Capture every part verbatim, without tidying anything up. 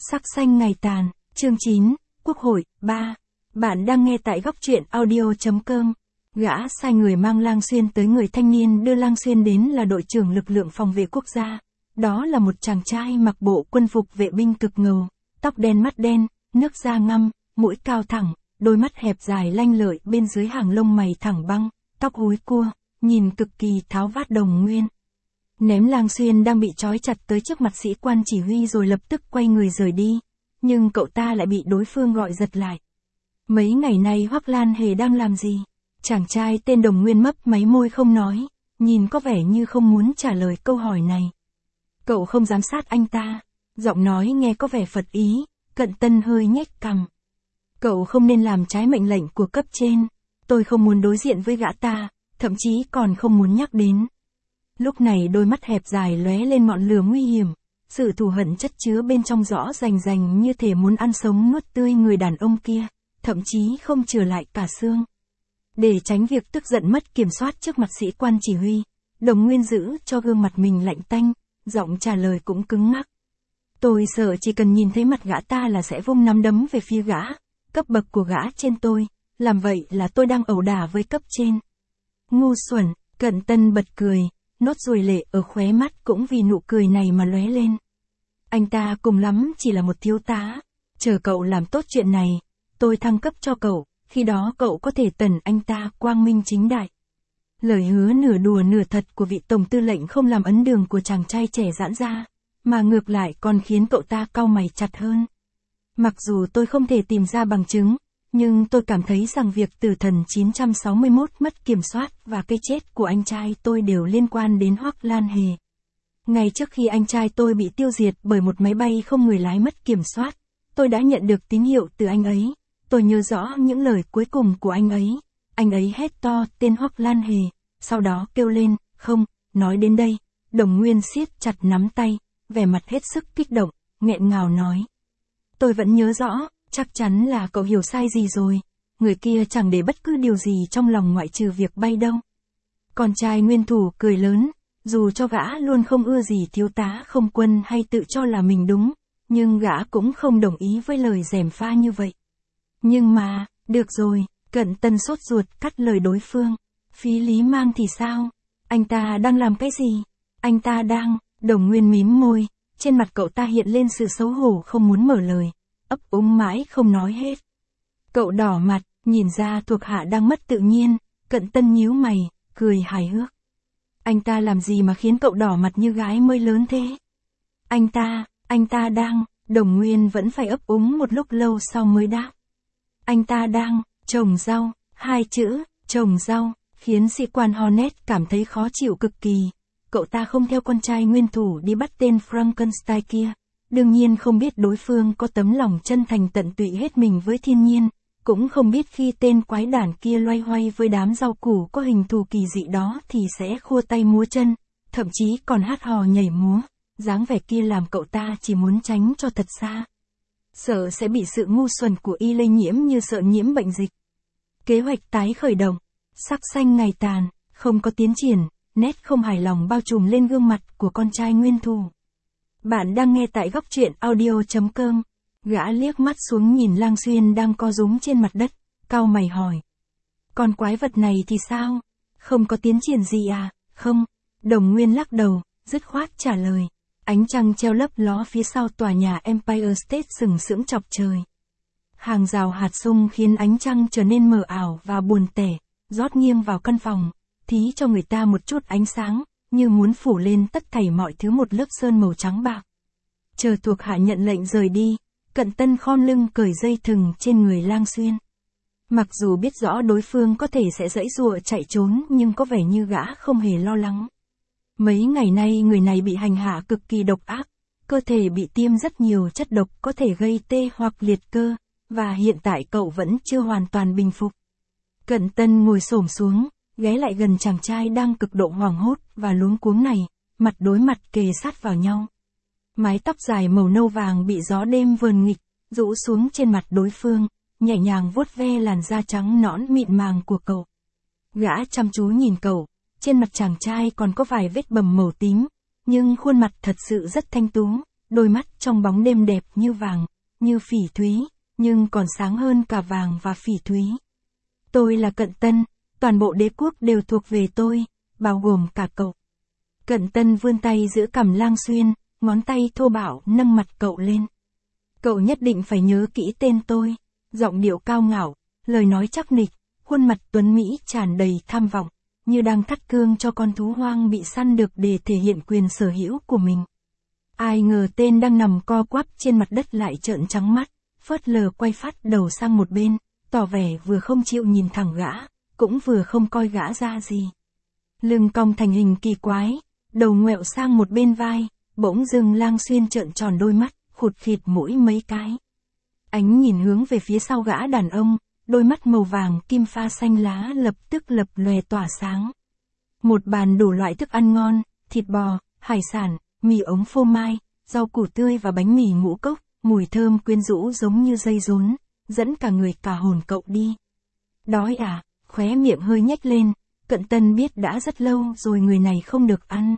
Sắc xanh ngày tàn, chương chín, Quốc hội, ba. Bạn đang nghe tại góc truyện audio.com. Gã sai người mang Lang Xuyên tới, người thanh niên đưa Lang Xuyên đến là đội trưởng lực lượng phòng vệ quốc gia. Đó là một chàng trai mặc bộ quân phục vệ binh cực ngầu, tóc đen mắt đen, nước da ngăm, mũi cao thẳng, đôi mắt hẹp dài lanh lợi, bên dưới hàng lông mày thẳng băng, tóc húi cua, nhìn cực kỳ tháo vát đồng nguyên. Ném Lang Xuyên đang bị trói chặt tới trước mặt sĩ quan chỉ huy rồi lập tức quay người rời đi, nhưng cậu ta lại bị đối phương gọi giật lại. Mấy ngày nay Hoắc Lan Hề đang làm gì? Chàng trai tên Đồng Nguyên mấp máy môi không nói, nhìn có vẻ như không muốn trả lời câu hỏi này. Cậu không giám sát anh ta, giọng nói nghe có vẻ phật ý, Cận Tân hơi nhếch cằm. Cậu không nên làm trái mệnh lệnh của cấp trên, tôi không muốn đối diện với gã ta, thậm chí còn không muốn nhắc đến. Lúc này đôi mắt hẹp dài lóe lên ngọn lửa nguy hiểm, sự thù hận chất chứa bên trong rõ rành rành như thể muốn ăn sống nuốt tươi người đàn ông kia, thậm chí không chừa lại cả xương. Để tránh việc tức giận mất kiểm soát trước mặt sĩ quan chỉ huy, Đồng Nguyên giữ cho gương mặt mình lạnh tanh, giọng trả lời cũng cứng ngắc. Tôi sợ chỉ cần nhìn thấy mặt gã ta là sẽ vung nắm đấm về phía gã, cấp bậc của gã trên tôi, làm vậy là tôi đang ẩu đả với cấp trên. Ngu xuẩn, Cận Tân bật cười, nốt ruồi lệ ở khóe mắt cũng vì nụ cười này mà lóe lên. Anh ta cùng lắm chỉ là một thiếu tá, chờ cậu làm tốt chuyện này, tôi thăng cấp cho cậu, khi đó cậu có thể tẩn anh ta quang minh chính đại. Lời hứa nửa đùa nửa thật của vị tổng tư lệnh không làm ấn đường của chàng trai trẻ giãn ra, mà ngược lại còn khiến cậu ta cau mày chặt hơn. Mặc dù tôi không thể tìm ra bằng chứng, nhưng tôi cảm thấy rằng việc tử thần chín trăm sáu mươi mốt mất kiểm soát và cái chết của anh trai tôi đều liên quan đến Hoắc Lan Hề. Ngay trước khi anh trai tôi bị tiêu diệt bởi một máy bay không người lái mất kiểm soát, tôi đã nhận được tín hiệu từ anh ấy. Tôi nhớ rõ những lời cuối cùng của anh ấy. Anh ấy hét to tên Hoắc Lan Hề, sau đó kêu lên, không, nói đến đây, Đồng Nguyên siết chặt nắm tay, vẻ mặt hết sức kích động, nghẹn ngào nói. Tôi vẫn nhớ rõ, chắc chắn là cậu hiểu sai gì rồi, người kia chẳng để bất cứ điều gì trong lòng ngoại trừ việc bay đâu. Con trai nguyên thủ cười lớn, dù cho gã luôn không ưa gì thiếu tá không quân hay tự cho là mình đúng, nhưng gã cũng không đồng ý với lời gièm pha như vậy. Nhưng mà, được rồi, Cận Tân sốt ruột cắt lời đối phương. Phí Lý Mang thì sao? Anh ta đang làm cái gì? Anh ta đang, Đồng Nguyên mím môi, trên mặt cậu ta hiện lên sự xấu hổ không muốn mở lời, ấp úng mãi không nói hết. Cậu đỏ mặt, nhìn ra thuộc hạ đang mất tự nhiên, Cận Tân nhíu mày, cười hài hước. Anh ta làm gì mà khiến cậu đỏ mặt như gái mới lớn thế? Anh ta, anh ta đang, Đồng Nguyên vẫn phải ấp úng một lúc lâu sau mới đáp. Anh ta đang, trồng rau, hai chữ, trồng rau, khiến sĩ quan Hornet cảm thấy khó chịu cực kỳ. Cậu ta không theo con trai nguyên thủ đi bắt tên Frankenstein kia, đương nhiên không biết đối phương có tấm lòng chân thành tận tụy hết mình với thiên nhiên, cũng không biết khi tên quái đản kia loay hoay với đám rau củ có hình thù kỳ dị đó thì sẽ khua tay múa chân, thậm chí còn hát hò nhảy múa, dáng vẻ kia làm cậu ta chỉ muốn tránh cho thật xa. Sợ sẽ bị sự ngu xuẩn của y lây nhiễm như sợ nhiễm bệnh dịch. Kế hoạch tái khởi động, sắc xanh ngày tàn, không có tiến triển, nét không hài lòng bao trùm lên gương mặt của con trai nguyên thủ. Bạn đang nghe tại góc truyện audio.com. Gã liếc mắt xuống nhìn Lang Xuyên đang co rúm trên mặt đất, cau mày hỏi. Con quái vật này thì sao? Không có tiến triển gì à? Không. Đồng Nguyên lắc đầu, dứt khoát trả lời. Ánh trăng treo lấp ló phía sau tòa nhà Empire State sừng sững chọc trời. Hàng rào hạt sung khiến ánh trăng trở nên mờ ảo và buồn tẻ, rót nghiêng vào căn phòng, thí cho người ta một chút ánh sáng, như muốn phủ lên tất thảy mọi thứ một lớp sơn màu trắng bạc. Chờ thuộc hạ nhận lệnh rời đi, Cận Tân khom lưng cởi dây thừng trên người Lang Xuyên. Mặc dù biết rõ đối phương có thể sẽ giãy giụa chạy trốn nhưng có vẻ như gã không hề lo lắng. Mấy ngày nay người này bị hành hạ cực kỳ độc ác, cơ thể bị tiêm rất nhiều chất độc có thể gây tê hoặc liệt cơ, và hiện tại cậu vẫn chưa hoàn toàn bình phục. Cận Tân ngồi xổm xuống, ghé lại gần chàng trai đang cực độ hoảng hốt và luống cuống này, mặt đối mặt kề sát vào nhau. Mái tóc dài màu nâu vàng bị gió đêm vờn nghịch, rũ xuống trên mặt đối phương, nhẹ nhàng vuốt ve làn da trắng nõn mịn màng của cậu. Gã chăm chú nhìn cậu, trên mặt chàng trai còn có vài vết bầm màu tím, nhưng khuôn mặt thật sự rất thanh tú, đôi mắt trong bóng đêm đẹp như vàng, như phỉ thúy, nhưng còn sáng hơn cả vàng và phỉ thúy. Tôi là Cận Tân, toàn bộ đế quốc đều thuộc về tôi, bao gồm cả cậu. Cận Tân vươn tay giữ cằm Lang Xuyên, ngón tay thô bạo nâng mặt cậu lên. Cậu nhất định phải nhớ kỹ tên tôi. Giọng điệu cao ngạo, lời nói chắc nịch, khuôn mặt tuấn mỹ tràn đầy tham vọng, như đang thắt cương cho con thú hoang bị săn được để thể hiện quyền sở hữu của mình. Ai ngờ tên đang nằm co quắp trên mặt đất lại trợn trắng mắt, phớt lờ quay phát đầu sang một bên, tỏ vẻ vừa không chịu nhìn thẳng gã, cũng vừa không coi gã ra gì. Lưng cong thành hình kỳ quái, đầu ngoẹo sang một bên vai, bỗng dưng Lang Xuyên trợn tròn đôi mắt, khụt khịt mũi mấy cái. Ánh nhìn hướng về phía sau gã đàn ông, đôi mắt màu vàng kim pha xanh lá lập tức lập lòe tỏa sáng. Một bàn đủ loại thức ăn ngon, thịt bò, hải sản, mì ống phô mai, rau củ tươi và bánh mì ngũ cốc, mùi thơm quyến rũ giống như dây rốn, dẫn cả người cả hồn cậu đi. Đói à, khóe miệng hơi nhếch lên, Cận Tân biết đã rất lâu rồi người này không được ăn.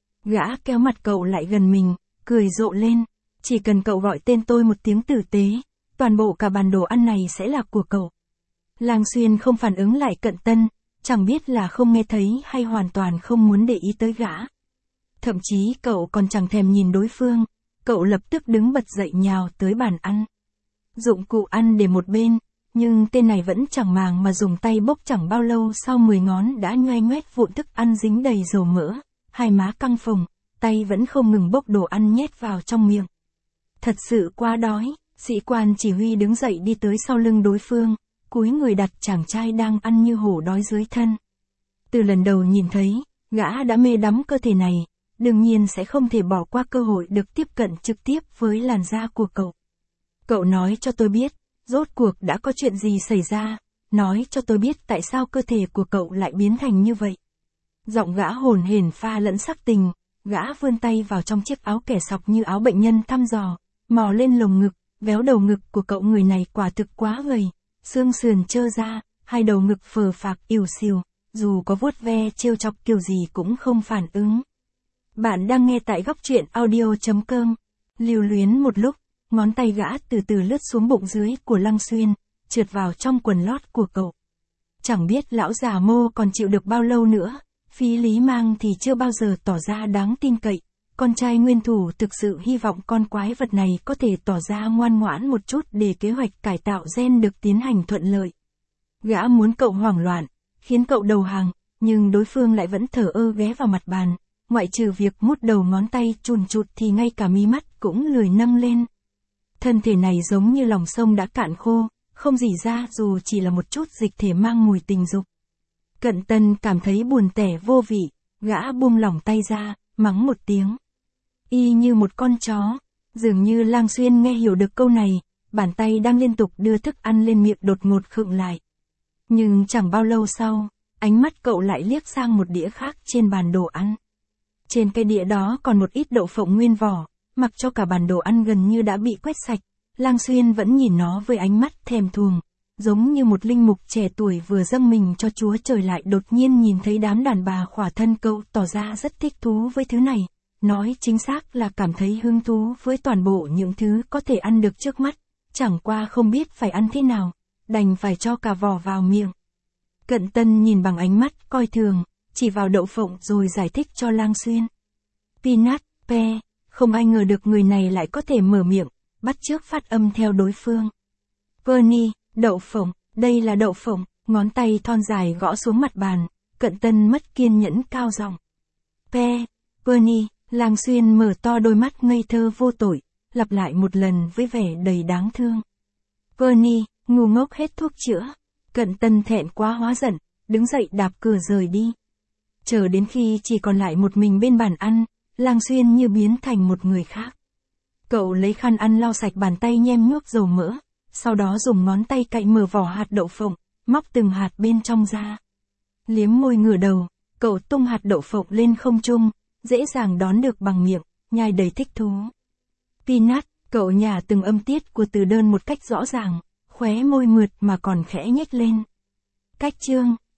Gã kéo mặt cậu lại gần mình, cười rộ lên, chỉ cần cậu gọi tên tôi một tiếng tử tế, toàn bộ cả bàn đồ ăn này sẽ là của cậu. Lang Xuyên không phản ứng lại Cận Tân, chẳng biết là không nghe thấy hay hoàn toàn không muốn để ý tới gã. Thậm chí cậu còn chẳng thèm nhìn đối phương, cậu lập tức đứng bật dậy nhào tới bàn ăn. Dụng cụ ăn để một bên, nhưng tên này vẫn chẳng màng mà dùng tay bốc chẳng bao lâu sau mười ngón đã nhoe nhoét vụn thức ăn dính đầy dầu mỡ, hai má căng phồng, tay vẫn không ngừng bốc đồ ăn nhét vào trong miệng. Thật sự quá đói, sĩ quan chỉ huy đứng dậy đi tới sau lưng đối phương, cúi người đặt chàng trai đang ăn như hổ đói dưới thân. Từ lần đầu nhìn thấy, gã đã mê đắm cơ thể này, đương nhiên sẽ không thể bỏ qua cơ hội được tiếp cận trực tiếp với làn da của cậu. Cậu nói cho tôi biết, rốt cuộc đã có chuyện gì xảy ra, nói cho tôi biết tại sao cơ thể của cậu lại biến thành như vậy. Giọng gã hồn hển pha lẫn sắc tình, gã vươn tay vào trong chiếc áo kẻ sọc như áo bệnh nhân thăm dò, mò lên lồng ngực, véo đầu ngực của cậu. Người này quả thực quá gầy, xương sườn trơ ra, hai đầu ngực phờ phạc ỉu xìu, dù có vuốt ve trêu chọc kiểu gì cũng không phản ứng. Bạn đang nghe tại góc truyện audio chấm com. Lưu luyến một lúc, ngón tay gã từ từ lướt xuống bụng dưới của Lang Xuyên, trượt vào trong quần lót của cậu. Chẳng biết lão già Mô còn chịu được bao lâu nữa, Phí Lý Mang thì chưa bao giờ tỏ ra đáng tin cậy, con trai nguyên thủ thực sự hy vọng con quái vật này có thể tỏ ra ngoan ngoãn một chút để kế hoạch cải tạo gen được tiến hành thuận lợi. Gã muốn cậu hoảng loạn, khiến cậu đầu hàng, nhưng đối phương lại vẫn thờ ơ ghé vào mặt bàn, ngoại trừ việc mút đầu ngón tay chùn chụt thì ngay cả mí mắt cũng lười nâng lên. Thân thể này giống như lòng sông đã cạn khô, không rỉ ra dù chỉ là một chút dịch thể mang mùi tình dục. Cận Tân cảm thấy buồn tẻ vô vị, gã buông lỏng tay ra, mắng một tiếng. Y như một con chó, dường như Lang Xuyên nghe hiểu được câu này, bàn tay đang liên tục đưa thức ăn lên miệng đột ngột khựng lại. Nhưng chẳng bao lâu sau, ánh mắt cậu lại liếc sang một đĩa khác trên bàn đồ ăn. Trên cái đĩa đó còn một ít đậu phộng nguyên vỏ, mặc cho cả bàn đồ ăn gần như đã bị quét sạch, Lang Xuyên vẫn nhìn nó với ánh mắt thèm thuồng, giống như một linh mục trẻ tuổi vừa dâng mình cho Chúa Trời lại đột nhiên nhìn thấy đám đàn bà khỏa thân. Cậu tỏ ra rất thích thú với thứ này, nói chính xác là cảm thấy hứng thú với toàn bộ những thứ có thể ăn được trước mắt, chẳng qua không biết phải ăn thế nào, đành phải cho cả vỏ vào miệng. Cận Tân nhìn bằng ánh mắt coi thường, chỉ vào đậu phộng rồi giải thích cho Lang Xuyên. Peanut, pe, không ai ngờ được người này lại có thể mở miệng, bắt chước phát âm theo đối phương. Pernie, đậu phộng, đây là đậu phộng, ngón tay thon dài gõ xuống mặt bàn, Cận Tân mất kiên nhẫn cao giọng. Pe, Pernie, Lang Xuyên mở to đôi mắt ngây thơ vô tội, lặp lại một lần với vẻ đầy đáng thương. Pernie, ngu ngốc hết thuốc chữa. Cận Tân thẹn quá hóa giận, đứng dậy đạp cửa rời đi. Chờ đến khi chỉ còn lại một mình bên bàn ăn, Lang Xuyên như biến thành một người khác. Cậu lấy khăn ăn lau sạch bàn tay nhem nhuốc dầu mỡ, sau đó dùng ngón tay cạy mở vỏ hạt đậu phộng, móc từng hạt bên trong ra. Liếm môi ngửa đầu, cậu tung hạt đậu phộng lên không trung, dễ dàng đón được bằng miệng, nhai đầy thích thú. Peanut, cậu nhả từng âm tiết của từ đơn một cách rõ ràng, khóe môi mượt mà còn khẽ nhếch lên. Cách chương